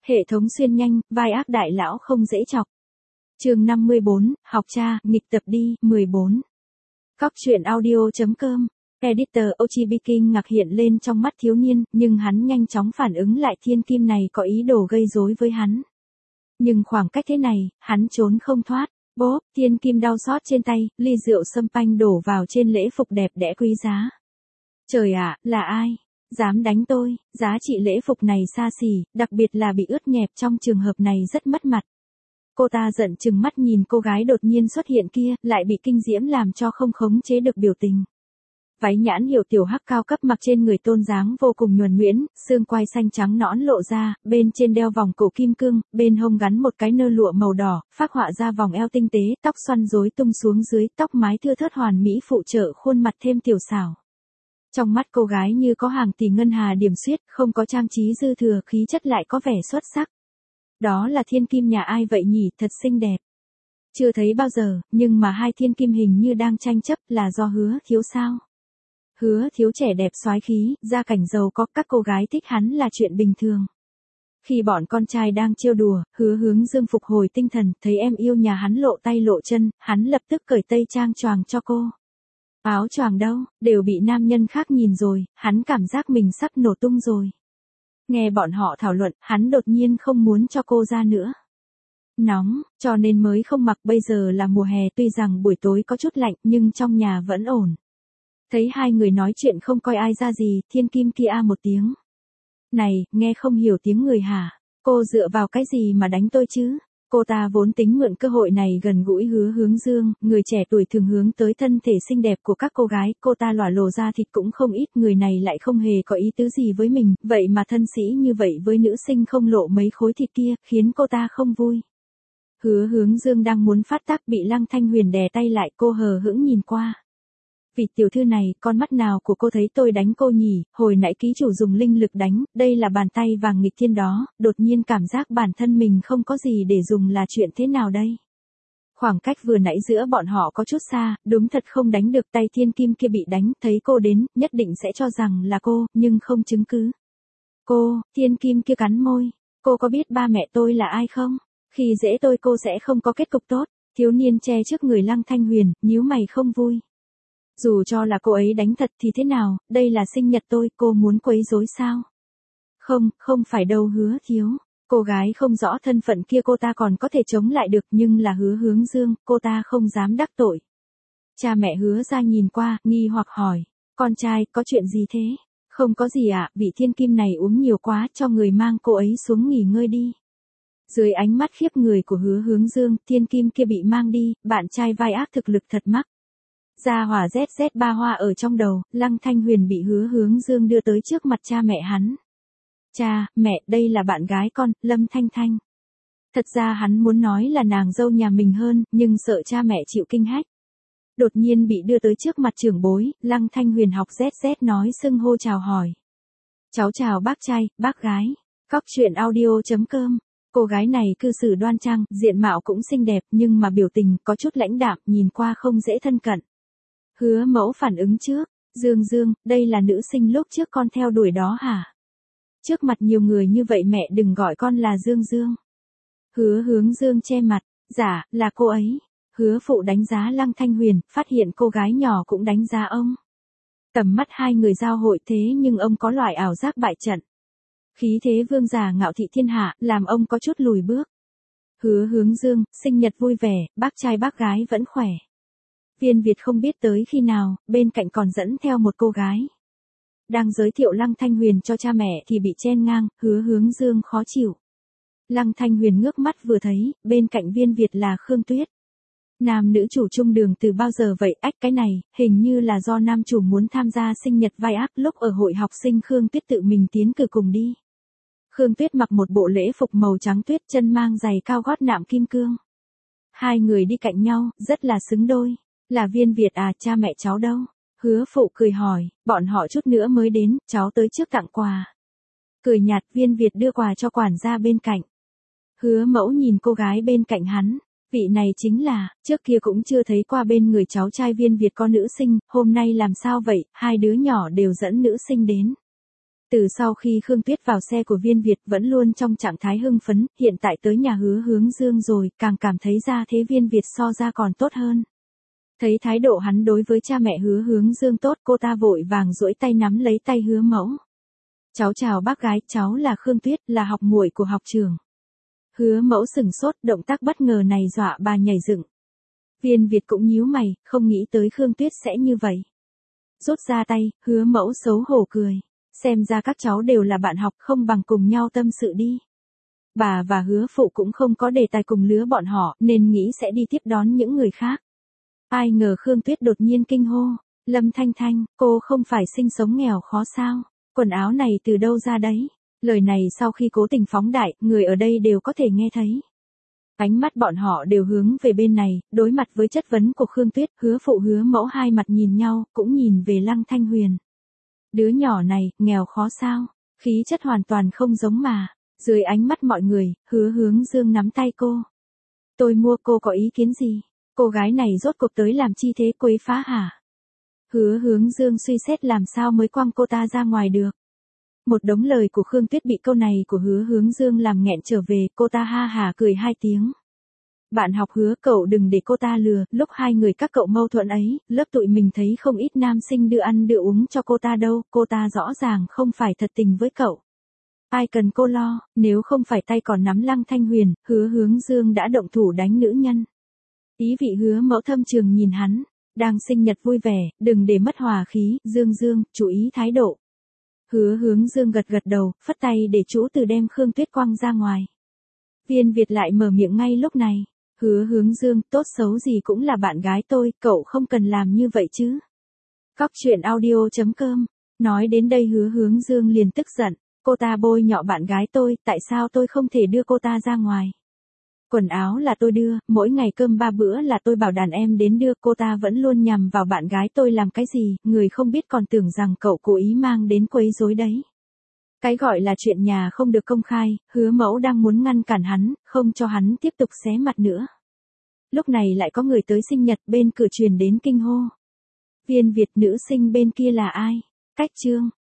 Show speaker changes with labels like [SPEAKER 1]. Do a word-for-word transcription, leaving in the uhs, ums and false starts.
[SPEAKER 1] Hệ thống xuyên nhanh, vai ác đại lão không dễ chọc. Chương năm mươi bốn, học cha, nghịch tập đi, mười bốn. Cóc truyện audio.com. Editor Ochibiki ngạc hiện lên trong mắt thiếu niên, nhưng hắn nhanh chóng phản ứng lại thiên kim này có ý đồ gây rối với hắn. Nhưng khoảng cách thế này, hắn trốn không thoát. Bốp, thiên kim đau xót trên tay, ly rượu sâm panh đổ vào trên lễ phục đẹp đẽ quý giá. Trời ạ, là ai? Dám đánh tôi, giá trị lễ phục này xa xỉ, đặc biệt là bị ướt nhẹp trong trường hợp này rất mất mặt. Cô ta giận chừng mắt nhìn cô gái đột nhiên xuất hiện kia, lại bị kinh diễm làm cho không khống chế được biểu tình. Váy nhãn hiệu tiểu hắc cao cấp mặc trên người tôn dáng vô cùng nhuần nhuyễn, xương quai xanh trắng nõn lộ ra, bên trên đeo vòng cổ kim cương, bên hông gắn một cái nơ lụa màu đỏ, phác họa ra vòng eo tinh tế, tóc xoăn rối tung xuống dưới, tóc mái thưa thớt hoàn mỹ phụ trợ khuôn mặt thêm tiểu xảo. Trong mắt cô gái như có hàng tỷ ngân hà điểm xuyết, không có trang trí dư thừa, khí chất lại có vẻ xuất sắc. Đó là thiên kim nhà ai vậy nhỉ, thật xinh đẹp. Chưa thấy bao giờ, nhưng mà hai thiên kim hình như đang tranh chấp, là do Hứa Thiếu sao? Hứa Thiếu trẻ đẹp soái khí, gia cảnh giàu có, các cô gái thích hắn là chuyện bình thường. Khi bọn con trai đang trêu đùa, Hứa Hướng Dương phục hồi tinh thần, thấy em yêu nhà hắn lộ tay lộ chân, hắn lập tức cởi tây trang choàng cho cô. Áo choàng đâu, đều bị nam nhân khác nhìn rồi, hắn cảm giác mình sắp nổ tung rồi. Nghe bọn họ thảo luận, hắn đột nhiên không muốn cho cô ra nữa. Nóng, cho nên mới không mặc, bây giờ là mùa hè, tuy rằng buổi tối có chút lạnh nhưng trong nhà vẫn ổn. Thấy hai người nói chuyện không coi ai ra gì, thiên kim kia a một tiếng. Này, nghe không hiểu tiếng người hả? Cô dựa vào cái gì mà đánh tôi chứ? Cô ta vốn tính mượn cơ hội này gần gũi Hứa Hướng Dương, người trẻ tuổi thường hướng tới thân thể xinh đẹp của các cô gái, cô ta lỏa lồ ra thịt cũng không ít, người này lại không hề có ý tứ gì với mình, vậy mà thân sĩ như vậy với nữ sinh không lộ mấy khối thịt kia, khiến cô ta không vui. Hứa Hướng Dương đang muốn phát tác bị Lăng Thanh Huyền đè tay lại, cô hờ hững nhìn qua. Vị tiểu thư này, con mắt nào của cô thấy tôi đánh cô nhỉ, hồi nãy ký chủ dùng linh lực đánh, đây là bàn tay vàng nghịch thiên đó, đột nhiên cảm giác bản thân mình không có gì để dùng là chuyện thế nào đây? Khoảng cách vừa nãy giữa bọn họ có chút xa, đúng thật không đánh được, tay thiên kim kia bị đánh, thấy cô đến, nhất định sẽ cho rằng là cô, nhưng không chứng cứ. Cô, thiên kim kia cắn môi, cô có biết ba mẹ tôi là ai không? Khi dễ tôi cô sẽ không có kết cục tốt, thiếu niên che trước người Lăng Thanh Huyền, nhíu mày không vui. Dù cho là cô ấy đánh thật thì thế nào, đây là sinh nhật tôi, cô muốn quấy rối sao? Không, không phải đâu Hứa Thiếu. Cô gái không rõ thân phận kia cô ta còn có thể chống lại được, nhưng là Hứa Hướng Dương, cô ta không dám đắc tội. Cha mẹ Hứa ra nhìn qua, nghi hoặc hỏi, con trai, có chuyện gì thế? Không có gì ạ, à, vị thiên kim này uống nhiều quá, cho người mang cô ấy xuống nghỉ ngơi đi. Dưới ánh mắt khiếp người của Hứa Hướng Dương, thiên kim kia bị mang đi, bạn trai vai ác thực lực thật mắc. Gia hỏa Z Z ba hoa ở trong đầu, Lăng Thanh Huyền bị Hứa Hướng Dương đưa tới trước mặt cha mẹ hắn. Cha, mẹ, đây là bạn gái con, Lâm Thanh Thanh. Thật ra hắn muốn nói là nàng dâu nhà mình hơn, nhưng sợ cha mẹ chịu kinh hách. Đột nhiên bị đưa tới trước mặt trưởng bối, Lăng Thanh Huyền học Z Z nói xưng hô chào hỏi. Cháu chào bác trai, bác gái. Cóc truyện audio.com. Cô gái này cư xử đoan trang, diện mạo cũng xinh đẹp, nhưng mà biểu tình có chút lãnh đạm, nhìn qua không dễ thân cận. Hứa mẫu phản ứng trước, Dương Dương, đây là nữ sinh lúc trước con theo đuổi đó hả? Trước mặt nhiều người như vậy mẹ đừng gọi con là Dương Dương. Hứa Hướng Dương che mặt, dạ, là cô ấy. Hứa phụ đánh giá Lăng Thanh Huyền, phát hiện cô gái nhỏ cũng đánh giá ông. Tầm mắt hai người giao hội thế nhưng ông có loại ảo giác bại trận. Khí thế vương giả ngạo thị thiên hạ, làm ông có chút lùi bước. Hứa Hướng Dương, sinh nhật vui vẻ, bác trai bác gái vẫn khỏe. Viên Việt không biết tới khi nào, bên cạnh còn dẫn theo một cô gái. Đang giới thiệu Lăng Thanh Huyền cho cha mẹ thì bị chen ngang, Hứa Hướng Dương khó chịu. Lăng Thanh Huyền ngước mắt vừa thấy, bên cạnh Viên Việt là Khương Tuyết. Nam nữ chủ chung đường từ bao giờ vậy, ách cái này, hình như là do nam chủ muốn tham gia sinh nhật vai ác, lúc ở hội học sinh Khương Tuyết tự mình tiến cử cùng đi. Khương Tuyết mặc một bộ lễ phục màu trắng tuyết, chân mang giày cao gót nạm kim cương. Hai người đi cạnh nhau, rất là xứng đôi. Là Viên Việt à, cha mẹ cháu đâu? Hứa phụ cười hỏi, bọn họ chút nữa mới đến, cháu tới trước tặng quà. Cười nhạt, Viên Việt đưa quà cho quản gia bên cạnh. Hứa mẫu nhìn cô gái bên cạnh hắn, vị này chính là, trước kia cũng chưa thấy qua bên người cháu trai Viên Việt có nữ sinh, hôm nay làm sao vậy, hai đứa nhỏ đều dẫn nữ sinh đến. Từ sau khi Khương Tuyết vào xe của Viên Việt vẫn luôn trong trạng thái hưng phấn, hiện tại tới nhà Hứa Hướng Dương rồi, càng cảm thấy ra thế Viên Việt so ra còn tốt hơn. Thấy thái độ hắn đối với cha mẹ Hứa Hướng Dương tốt, cô ta vội vàng duỗi tay nắm lấy tay Hứa Mẫu. Cháu chào bác gái, cháu là Khương Tuyết, là học muội của học trưởng. Hứa Mẫu sừng sốt, động tác bất ngờ này dọa bà nhảy dựng. Viên Việt cũng nhíu mày, không nghĩ tới Khương Tuyết sẽ như vậy. Rút ra tay, Hứa Mẫu xấu hổ cười. Xem ra các cháu đều là bạn học, không bằng cùng nhau tâm sự đi. Bà và Hứa phụ cũng không có đề tài cùng lứa bọn họ, nên nghĩ sẽ đi tiếp đón những người khác. Ai ngờ Khương Tuyết đột nhiên kinh hô. Lâm Thanh Thanh, cô không phải sinh sống nghèo khó sao? Quần áo này từ đâu ra đấy? Lời này sau khi cố tình phóng đại, người ở đây đều có thể nghe thấy. Ánh mắt bọn họ đều hướng về bên này, đối mặt với chất vấn của Khương Tuyết, Hứa phụ Hứa Mẫu hai mặt nhìn nhau, cũng nhìn về Lăng Thanh Huyền. Đứa nhỏ này, nghèo khó sao? Khí chất hoàn toàn không giống mà. Dưới ánh mắt mọi người, Hứa Hướng Dương nắm tay cô. Tôi mua, cô có ý kiến gì? Cô gái này rốt cuộc tới làm chi thế, quấy phá hả? Hứa Hướng Dương suy xét làm sao mới quăng cô ta ra ngoài được. Một đống lời của Khương Tuyết bị câu này của Hứa Hướng Dương làm nghẹn trở về, cô ta ha hà cười hai tiếng. Bạn học Hứa, cậu đừng để cô ta lừa, lúc hai người các cậu mâu thuẫn ấy, lớp tụi mình thấy không ít nam sinh đưa ăn đưa uống cho cô ta đâu, cô ta rõ ràng không phải thật tình với cậu. Ai cần cô lo, nếu không phải tay còn nắm Lăng Thanh Huyền, Hứa Hướng Dương đã động thủ đánh nữ nhân. Ý vị Hứa Mẫu thâm trường nhìn hắn, đang sinh nhật vui vẻ, đừng để mất hòa khí, Dương Dương, chú ý thái độ. Hứa Hướng Dương gật gật đầu, phất tay để chú từ đem Khương Tuyết quăng ra ngoài. Viên Việt lại mở miệng ngay lúc này. Hứa Hướng Dương, tốt xấu gì cũng là bạn gái tôi, cậu không cần làm như vậy chứ. Cóc truyện audio chấm com. Nói đến đây Hứa Hướng Dương liền tức giận. Cô ta bôi nhọ bạn gái tôi, tại sao tôi không thể đưa cô ta ra ngoài? Quần áo là tôi đưa, mỗi ngày cơm ba bữa là tôi bảo đàn em đến đưa, cô ta vẫn luôn nhằm vào bạn gái tôi làm cái gì, người không biết còn tưởng rằng cậu cố ý mang đến quấy rối đấy. Cái gọi là chuyện nhà không được công khai, Hứa Mẫu đang muốn ngăn cản hắn, không cho hắn tiếp tục xé mặt nữa. Lúc này lại có người tới sinh nhật, bên cửa truyền đến kinh hô. Viên Việt, nữ sinh bên kia là ai? Cách chương.